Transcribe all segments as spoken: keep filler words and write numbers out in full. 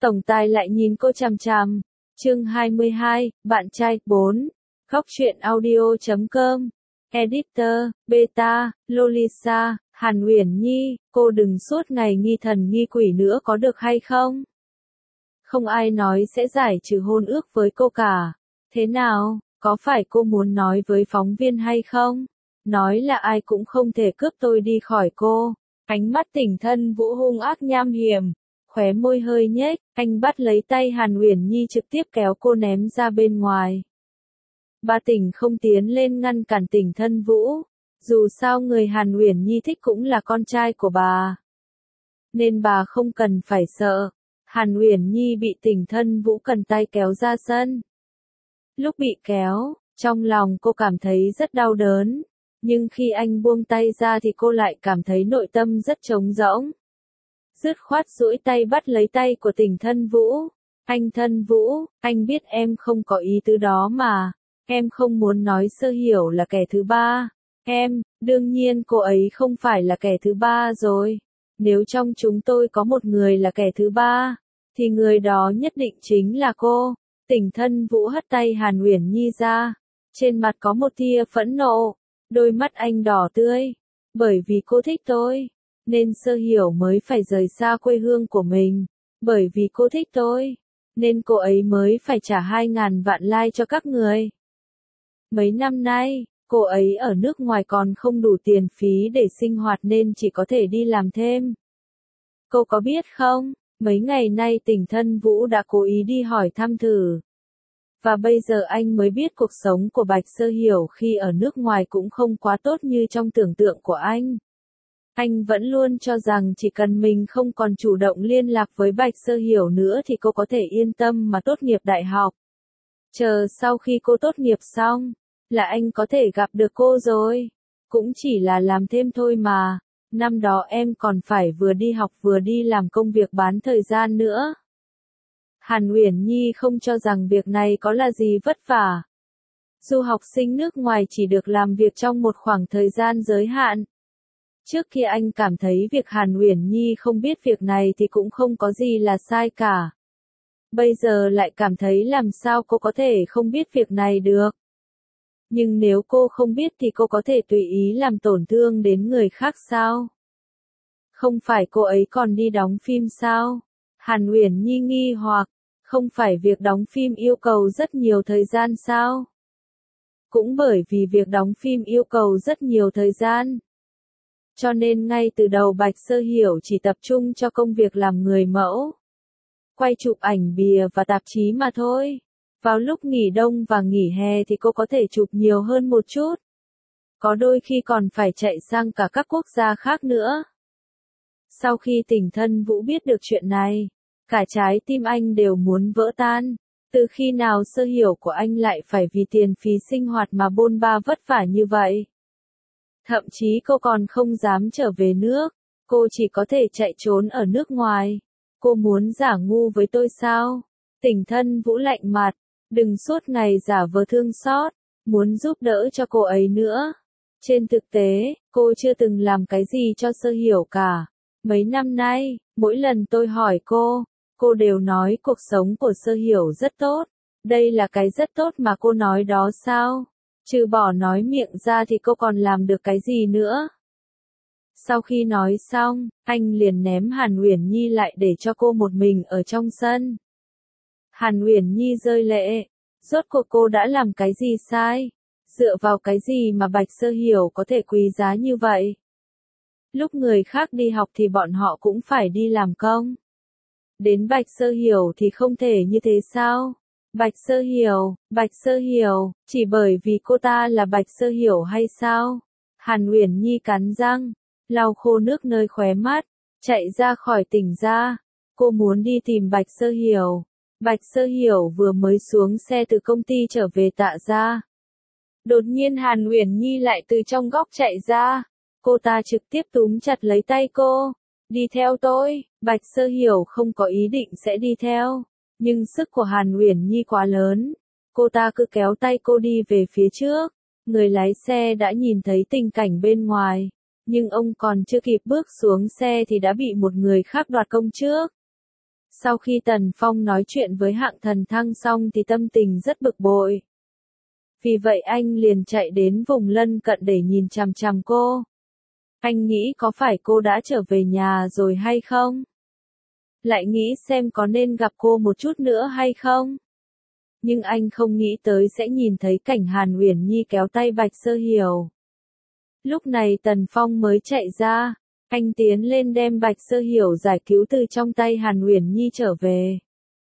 Tổng tài lại nhìn cô chằm chằm. Chương hai mươi hai, bạn trai, bốn. Góc truyện audio chấm com. Editor, Beta, Lolisa, Hàn Uyển Nhi, cô đừng suốt ngày nghi thần nghi quỷ nữa có được hay không? Không ai nói sẽ giải trừ hôn ước với cô cả. Thế nào, có phải cô muốn nói với phóng viên hay không? Nói là ai cũng không thể cướp tôi đi khỏi cô. Ánh mắt Tỉnh Thân Vũ hung ác nham hiểm, khóe môi hơi nhếch, anh bắt lấy tay Hàn Uyển Nhi trực tiếp kéo cô ném ra bên ngoài. Ba Tỉnh không tiến lên ngăn cản Tỉnh Thân Vũ, dù sao người Hàn Uyển Nhi thích cũng là con trai của bà, nên bà không cần phải sợ. Hàn Uyển Nhi bị Tỉnh Thân Vũ cần tay kéo ra sân. Lúc bị kéo, trong lòng cô cảm thấy rất đau đớn, nhưng khi anh buông tay ra thì cô lại cảm thấy nội tâm rất trống rỗng. Dứt khoát duỗi tay bắt lấy tay của Tỉnh Thân Vũ. Anh Thân Vũ, anh biết em không có ý tứ đó mà. Em không muốn nói Sơ Hiểu là kẻ thứ ba. Em, đương nhiên cô ấy không phải là kẻ thứ ba rồi. Nếu trong chúng tôi có một người là kẻ thứ ba, thì người đó nhất định chính là cô. Tỉnh Thân Vũ hất tay Hàn Uyển Nhi ra. Trên mặt có một tia phẫn nộ. Đôi mắt anh đỏ tươi. Bởi vì cô thích tôi, nên Sơ Hiểu mới phải rời xa quê hương của mình. Bởi vì cô thích tôi, nên cô ấy mới phải trả hai ngàn vạn like cho các người. Mấy năm nay, cô ấy ở nước ngoài còn không đủ tiền phí để sinh hoạt nên chỉ có thể đi làm thêm. Cô có biết không, mấy ngày nay Tỉnh Thân Vũ đã cố ý đi hỏi thăm thử. Và bây giờ anh mới biết cuộc sống của Bạch Sơ Hiểu khi ở nước ngoài cũng không quá tốt như trong tưởng tượng của anh. Anh vẫn luôn cho rằng chỉ cần mình không còn chủ động liên lạc với Bạch Sơ Hiểu nữa thì cô có thể yên tâm mà tốt nghiệp đại học. Chờ sau khi cô tốt nghiệp xong, là anh có thể gặp được cô rồi. Cũng chỉ là làm thêm thôi mà. Năm đó em còn phải vừa đi học vừa đi làm công việc bán thời gian nữa. Hàn Uyển Nhi không cho rằng việc này có là gì vất vả. Du học sinh nước ngoài chỉ được làm việc trong một khoảng thời gian giới hạn. Trước kia anh cảm thấy việc Hàn Uyển Nhi không biết việc này thì cũng không có gì là sai cả. Bây giờ lại cảm thấy làm sao cô có thể không biết việc này được. Nhưng nếu cô không biết thì cô có thể tùy ý làm tổn thương đến người khác sao? Không phải cô ấy còn đi đóng phim sao? Hàn Uyển Nhi nghi hoặc, không phải việc đóng phim yêu cầu rất nhiều thời gian sao? Cũng bởi vì việc đóng phim yêu cầu rất nhiều thời gian, cho nên ngay từ đầu Bạch Sơ Hiểu chỉ tập trung cho công việc làm người mẫu, quay chụp ảnh bìa và tạp chí mà thôi. Vào lúc nghỉ đông và nghỉ hè thì cô có thể chụp nhiều hơn một chút. Có đôi khi còn phải chạy sang cả các quốc gia khác nữa. Sau khi Tỉnh Thân Vũ biết được chuyện này, cả trái tim anh đều muốn vỡ tan. Từ khi nào Sơ Hiểu của anh lại phải vì tiền phí sinh hoạt mà bôn ba vất vả như vậy? Thậm chí cô còn không dám trở về nước, cô chỉ có thể chạy trốn ở nước ngoài. Cô muốn giả ngu với tôi sao? Tỉnh Thân Vũ lạnh mặt, đừng suốt ngày giả vờ thương xót, muốn giúp đỡ cho cô ấy nữa. Trên thực tế, cô chưa từng làm cái gì cho Sơ Hiểu cả. Mấy năm nay, mỗi lần tôi hỏi cô, cô đều nói cuộc sống của Sơ Hiểu rất tốt. Đây là cái rất tốt mà cô nói đó sao? Trừ bỏ nói miệng ra thì cô còn làm được cái gì nữa? Sau khi nói xong, anh liền ném Hàn Uyển Nhi lại để cho cô một mình ở trong sân. Hàn Uyển Nhi rơi lệ, rốt cuộc cô đã làm cái gì sai? Dựa vào cái gì mà Bạch Sơ Hiểu có thể quý giá như vậy? Lúc người khác đi học thì bọn họ cũng phải đi làm công. Đến Bạch Sơ Hiểu thì không thể như thế sao? Bạch Sơ Hiểu, Bạch Sơ Hiểu, chỉ bởi vì cô ta là Bạch Sơ Hiểu hay sao? Hàn Uyển Nhi cắn răng, lau khô nước nơi khóe mắt, chạy ra khỏi tỉnh ra. Cô muốn đi tìm Bạch Sơ Hiểu. Bạch Sơ Hiểu vừa mới xuống xe từ công ty trở về Tạ gia. Đột nhiên Hàn Uyển Nhi lại từ trong góc chạy ra. Cô ta trực tiếp túm chặt lấy tay cô. Đi theo tôi. Bạch Sơ Hiểu không có ý định sẽ đi theo. Nhưng sức của Hàn Uyển Nhi quá lớn. Cô ta cứ kéo tay cô đi về phía trước. Người lái xe đã nhìn thấy tình cảnh bên ngoài. Nhưng ông còn chưa kịp bước xuống xe thì đã bị một người khác đoạt công trước. Sau khi Tần Phong nói chuyện với Hạng Thần Thăng xong thì tâm tình rất bực bội. Vì vậy anh liền chạy đến vùng lân cận để nhìn chằm chằm cô. Anh nghĩ có phải cô đã trở về nhà rồi hay không? Lại nghĩ xem có nên gặp cô một chút nữa hay không? Nhưng anh không nghĩ tới sẽ nhìn thấy cảnh Hàn Uyển Nhi kéo tay Bạch Sơ Hiểu. Lúc này Tần Phong mới chạy ra, anh tiến lên đem Bạch Sơ Hiểu giải cứu từ trong tay Hàn Uyển Nhi trở về.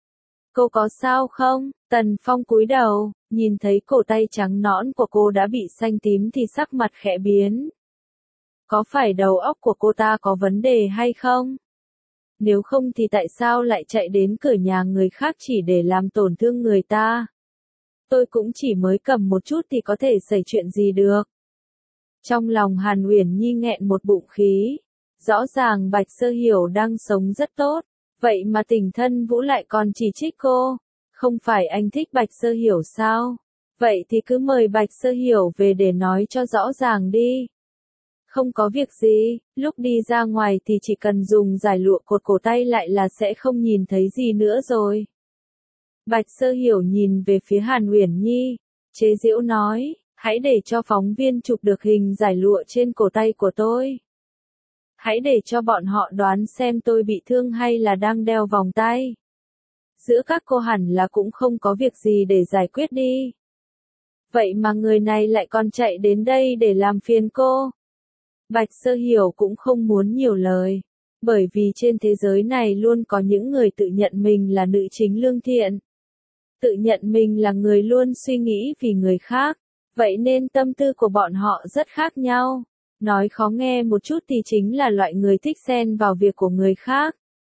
Cô có sao không? Tần Phong cúi đầu, nhìn thấy cổ tay trắng nõn của cô đã bị xanh tím thì sắc mặt khẽ biến. Có phải đầu óc của cô ta có vấn đề hay không? Nếu không thì tại sao lại chạy đến cửa nhà người khác chỉ để làm tổn thương người ta? Tôi cũng chỉ mới cầm một chút thì có thể xảy chuyện gì được. Trong lòng Hàn Uyển Nhi nghẹn một bụng khí. Rõ ràng Bạch Sơ Hiểu đang sống rất tốt, vậy mà Tình Thân Vũ lại còn chỉ trích cô. Không phải anh thích Bạch Sơ Hiểu sao? Vậy thì cứ mời Bạch Sơ Hiểu về để nói cho rõ ràng đi. Không có việc gì, lúc đi ra ngoài thì chỉ cần dùng giải lụa cột cổ tay lại là sẽ không nhìn thấy gì nữa rồi. Bạch Sơ Hiểu nhìn về phía Hàn Uyển Nhi, chế giễu nói, hãy để cho phóng viên chụp được hình giải lụa trên cổ tay của tôi. Hãy để cho bọn họ đoán xem tôi bị thương hay là đang đeo vòng tay. Giữa các cô hẳn là cũng không có việc gì để giải quyết đi. Vậy mà người này lại còn chạy đến đây để làm phiền cô. Bạch Sơ Hiểu cũng không muốn nhiều lời, bởi vì trên thế giới này luôn có những người tự nhận mình là nữ chính lương thiện. Tự nhận mình là người luôn suy nghĩ vì người khác, vậy nên tâm tư của bọn họ rất khác nhau. Nói khó nghe một chút thì chính là loại người thích xen vào việc của người khác.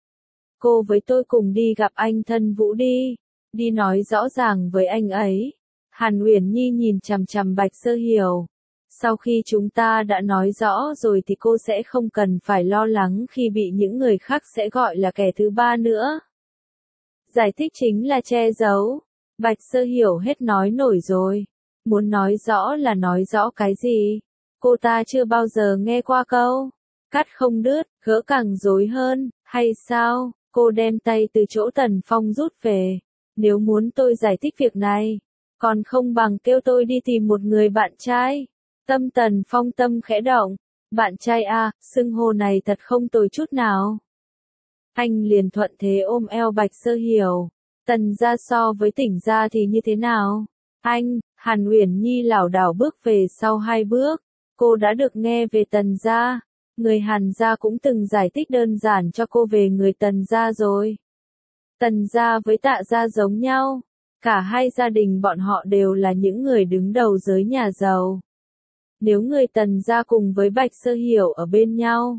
Cô với tôi cùng đi gặp anh Thân Vũ đi, đi nói rõ ràng với anh ấy. Hàn Uyển Nhi nhìn chằm chằm Bạch Sơ Hiểu. Sau khi chúng ta đã nói rõ rồi thì cô sẽ không cần phải lo lắng khi bị những người khác sẽ gọi là kẻ thứ ba nữa. Giải thích chính là che giấu. Bạch Sơ Hiểu hết nói nổi rồi. Muốn nói rõ là nói rõ cái gì? Cô ta chưa bao giờ nghe qua câu cắt không đứt, gỡ càng rối hơn, hay sao? Cô đem tay từ chỗ Tần Phong rút về. Nếu muốn tôi giải thích việc này, còn không bằng kêu tôi đi tìm một người bạn trai. Tâm Tần Phong tâm khẽ động. Bạn trai à, xưng hô này thật không tồi chút nào. Anh liền thuận thế ôm eo Bạch Sơ Hiểu. Tần gia so với Tỉnh gia thì như thế nào? Anh, Hàn Uyển Nhi lảo đảo bước về sau hai bước. Cô đã được nghe về Tần gia. Người Hàn gia cũng từng giải thích đơn giản cho cô về người Tần gia rồi. Tần gia với Tạ gia giống nhau. Cả hai gia đình bọn họ đều là những người đứng đầu giới nhà giàu. Nếu người Tần gia cùng với Bạch Sơ Hiểu ở bên nhau,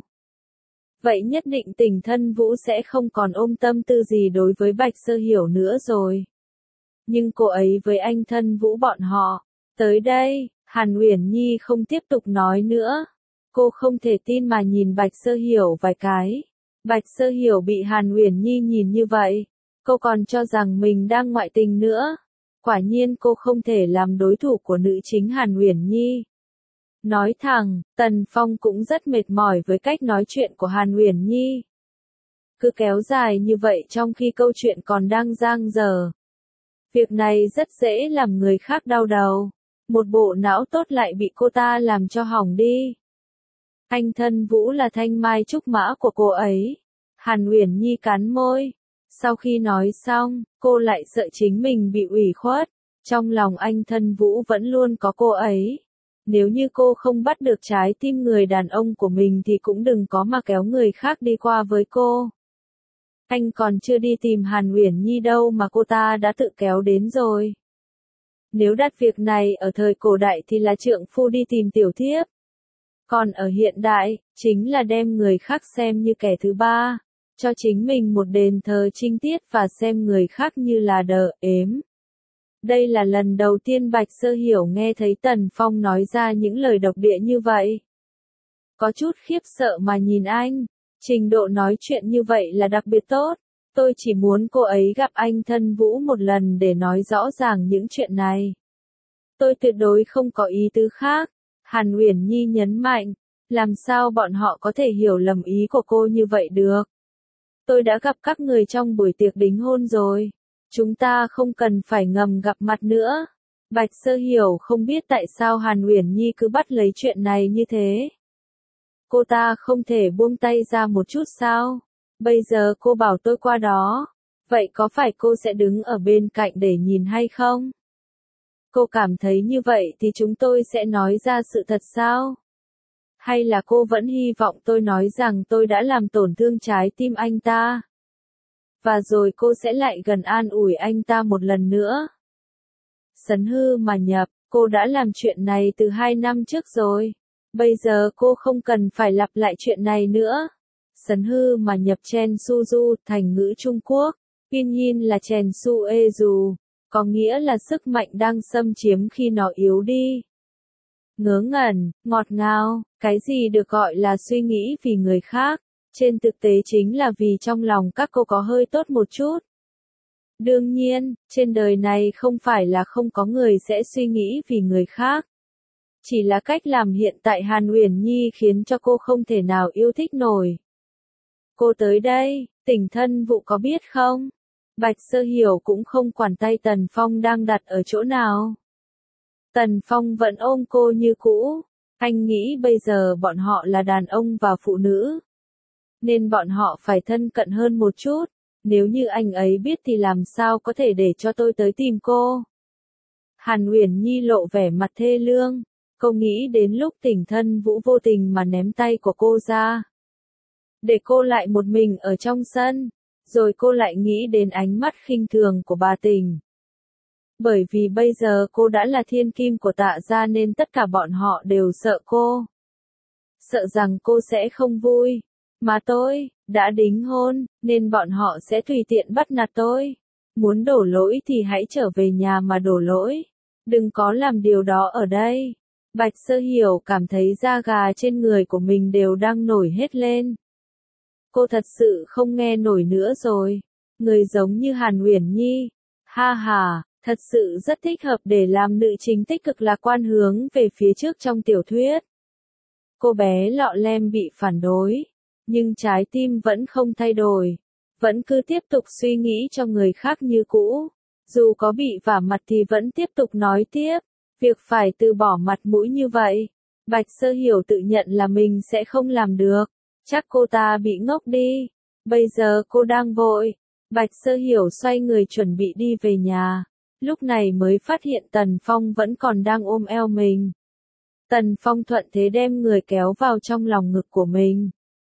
vậy nhất định Tình Thân Vũ sẽ không còn ôm tâm tư gì đối với Bạch Sơ Hiểu nữa rồi. Nhưng cô ấy với anh Thân Vũ bọn họ, tới đây, Hàn Uyển Nhi không tiếp tục nói nữa. Cô không thể tin mà nhìn Bạch Sơ Hiểu vài cái. Bạch Sơ Hiểu bị Hàn Uyển Nhi nhìn như vậy, cô còn cho rằng mình đang ngoại tình nữa. Quả nhiên cô không thể làm đối thủ của nữ chính Hàn Uyển Nhi. Nói thẳng, Tần Phong cũng rất mệt mỏi với cách nói chuyện của Hàn Uyển Nhi. Cứ kéo dài như vậy trong khi câu chuyện còn đang dang dở. Việc này rất dễ làm người khác đau đầu. Một bộ não tốt lại bị cô ta làm cho hỏng đi. Anh Thân Vũ là thanh mai trúc mã của cô ấy. Hàn Uyển Nhi cắn môi. Sau khi nói xong, cô lại sợ chính mình bị ủy khuất. Trong lòng anh Thân Vũ vẫn luôn có cô ấy. Nếu như cô không bắt được trái tim người đàn ông của mình thì cũng đừng có mà kéo người khác đi qua với cô. Anh còn chưa đi tìm Hàn Uyển Nhi đâu mà cô ta đã tự kéo đến rồi. Nếu đặt việc này ở thời cổ đại thì là trượng phu đi tìm tiểu thiếp. Còn ở hiện đại, chính là đem người khác xem như kẻ thứ ba, cho chính mình một đền thờ trinh tiết và xem người khác như là đờ ếm. Đây là lần đầu tiên Bạch Sơ Hiểu nghe thấy Tần Phong nói ra những lời độc địa như vậy. Có chút khiếp sợ mà nhìn anh, trình độ nói chuyện như vậy là đặc biệt tốt. Tôi chỉ muốn cô ấy gặp anh Thân Vũ một lần để nói rõ ràng những chuyện này. Tôi tuyệt đối không có ý tứ khác. Hàn Uyển Nhi nhấn mạnh, làm sao bọn họ có thể hiểu lầm ý của cô như vậy được. tôi đã gặp các người trong buổi tiệc đính hôn rồi. Chúng ta không cần phải ngầm gặp mặt nữa. Bạch Sơ Hiểu không biết tại sao Hàn Uyển Nhi cứ bắt lấy chuyện này như thế. Cô ta không thể buông tay ra một chút sao? Bây giờ cô bảo tôi qua đó. Vậy có phải cô sẽ đứng ở bên cạnh để nhìn hay không? Cô cảm thấy như vậy thì chúng tôi sẽ nói ra sự thật sao? Hay là cô vẫn hy vọng tôi nói rằng tôi đã làm tổn thương trái tim anh ta? Và rồi cô sẽ lại gần an ủi anh ta một lần nữa. Sấn hư mà nhập, cô đã làm chuyện này từ hai năm trước rồi. Bây giờ cô không cần phải lặp lại chuyện này nữa. Sấn hư mà nhập Chen Su Du, thành ngữ Trung Quốc. Pinyin là Chen Su E Du, có nghĩa là sức mạnh đang xâm chiếm khi nó yếu đi. Ngớ ngẩn, ngọt ngào, cái gì được gọi là suy nghĩ vì người khác, trên thực tế chính là vì trong lòng các cô có hơi tốt một chút. Đương nhiên, trên đời này không phải là không có người sẽ suy nghĩ vì người khác. Chỉ là cách làm hiện tại Hàn Uyển Nhi khiến cho cô không thể nào yêu thích nổi. Cô tới đây, Tỉnh Thân Vụ có biết không? Bạch Sơ Hiểu cũng không quản tay Tần Phong đang đặt ở chỗ nào. Tần Phong vẫn ôm cô như cũ. Anh nghĩ bây giờ bọn họ là đàn ông và phụ nữ. Nên bọn họ phải thân cận hơn một chút. Nếu như anh ấy biết thì làm sao có thể để cho tôi tới tìm cô. Hàn Uyển Nhi lộ vẻ mặt thê lương. Cô nghĩ đến lúc Tỉnh Thân Vũ vô tình mà ném tay của cô ra. Để cô lại một mình ở trong sân. Rồi cô lại nghĩ đến ánh mắt khinh thường của bà Tình. Bởi vì bây giờ cô đã là thiên kim của Tạ gia nên tất cả bọn họ đều sợ cô. Sợ rằng cô sẽ không vui. Mà tôi, đã đính hôn, nên bọn họ sẽ tùy tiện bắt nạt tôi. Muốn đổ lỗi thì hãy trở về nhà mà đổ lỗi. Đừng có làm điều đó ở đây. Bạch Sơ Hiểu cảm thấy da gà trên người của mình đều đang nổi hết lên. Cô thật sự không nghe nổi nữa rồi. Người giống như Hàn Uyển Nhi. Ha ha, thật sự rất thích hợp để làm nữ chính tích cực lạc quan hướng về phía trước trong tiểu thuyết. Cô bé lọ lem bị phản đối. Nhưng trái tim vẫn không thay đổi. Vẫn cứ tiếp tục suy nghĩ cho người khác như cũ. Dù có bị vả mặt thì vẫn tiếp tục nói tiếp. Việc phải từ bỏ mặt mũi như vậy. Bạch Sơ Hiểu tự nhận là mình sẽ không làm được. Chắc cô ta bị ngốc đi. Bây giờ cô đang vội. Bạch Sơ Hiểu xoay người chuẩn bị đi về nhà. Lúc này mới phát hiện Tần Phong vẫn còn đang ôm eo mình. Tần Phong thuận thế đem người kéo vào trong lòng ngực của mình.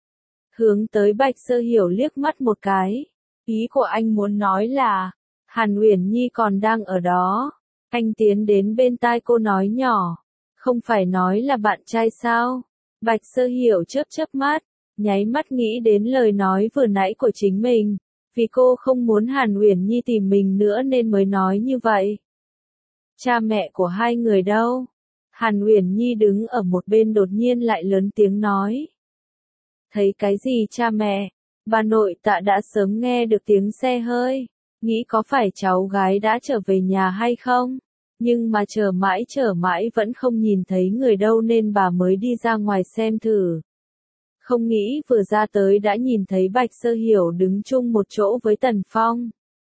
Hướng tới Bạch Sơ Hiểu liếc mắt một cái. Ý của anh muốn nói là, Hàn Uyển Nhi còn đang ở đó. Anh tiến đến bên tai cô nói nhỏ. Không phải nói là bạn trai sao? Bạch Sơ Hiểu chớp chớp mắt. Nháy mắt nghĩ đến lời nói vừa nãy của chính mình. Vì cô không muốn Hàn Uyển Nhi tìm mình nữa nên mới nói như vậy. Cha mẹ của hai người đâu? Hàn Uyển Nhi đứng ở một bên đột nhiên lại lớn tiếng nói. Thấy cái gì cha mẹ? Bà nội Tạ đã sớm nghe được tiếng xe hơi. Nghĩ có phải cháu gái đã trở về nhà hay không? Nhưng mà chờ mãi chờ mãi vẫn không nhìn thấy người đâu nên bà mới đi ra ngoài xem thử. Không nghĩ vừa ra tới đã nhìn thấy Bạch Sơ Hiểu đứng chung một chỗ với Tần Phong.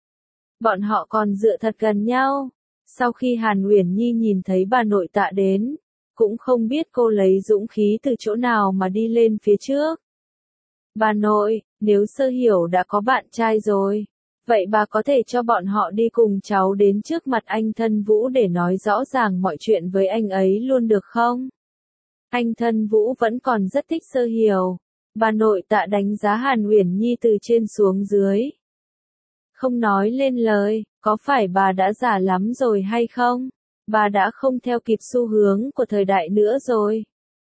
Bọn họ còn dựa thật gần nhau. Sau khi Hàn Uyển Nhi nhìn thấy bà nội Tạ đến, cũng không biết cô lấy dũng khí từ chỗ nào mà đi lên phía trước. Bà nội, nếu Sơ Hiểu đã có bạn trai rồi, vậy bà có thể cho bọn họ đi cùng cháu đến trước mặt anh Thân Vũ để nói rõ ràng mọi chuyện với anh ấy luôn được không? Anh Thân Vũ vẫn còn rất thích Sơ Hiểu. Bà nội Tạ đánh giá Hàn Uyển Nhi từ trên xuống dưới. Không nói lên lời, có phải bà đã già lắm rồi hay không? Bà đã không theo kịp xu hướng của thời đại nữa rồi.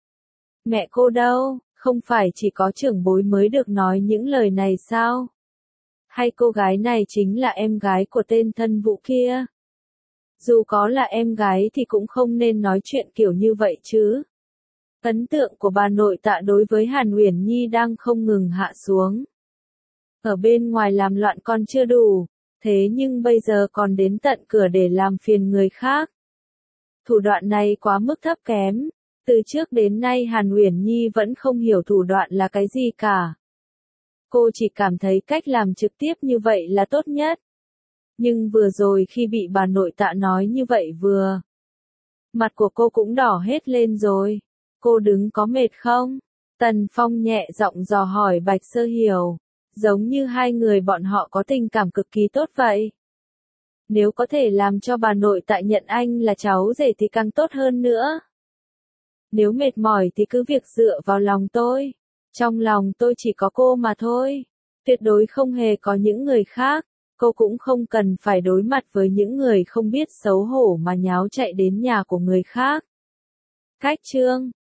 Mẹ cô đâu, không phải chỉ có trưởng bối mới được nói những lời này sao? Hay cô gái này chính là em gái của tên Thân Vũ kia? Dù có là em gái thì cũng không nên nói chuyện kiểu như vậy chứ. Ấn tượng của bà nội Tạ đối với Hàn Uyển Nhi đang không ngừng hạ xuống. Ở bên ngoài làm loạn còn chưa đủ, thế nhưng bây giờ còn đến tận cửa để làm phiền người khác. Thủ đoạn này quá mức thấp kém. Từ trước đến nay Hàn Uyển Nhi vẫn không hiểu thủ đoạn là cái gì cả. Cô chỉ cảm thấy cách làm trực tiếp như vậy là tốt nhất. Nhưng vừa rồi khi bị bà nội Tạ nói như vậy vừa, mặt của cô cũng đỏ hết lên rồi. Cô đứng có mệt không? Tần Phong nhẹ giọng dò hỏi Bạch Sơ Hiểu, giống như hai người bọn họ có tình cảm cực kỳ tốt vậy. Nếu có thể làm cho bà nội Tạ nhận anh là cháu rể thì càng tốt hơn nữa. Nếu mệt mỏi thì cứ việc dựa vào lòng tôi. Trong lòng tôi chỉ có cô mà thôi. Tuyệt đối không hề có những người khác. Cô cũng không cần phải đối mặt với những người không biết xấu hổ mà nháo chạy đến nhà của người khác. Cách chương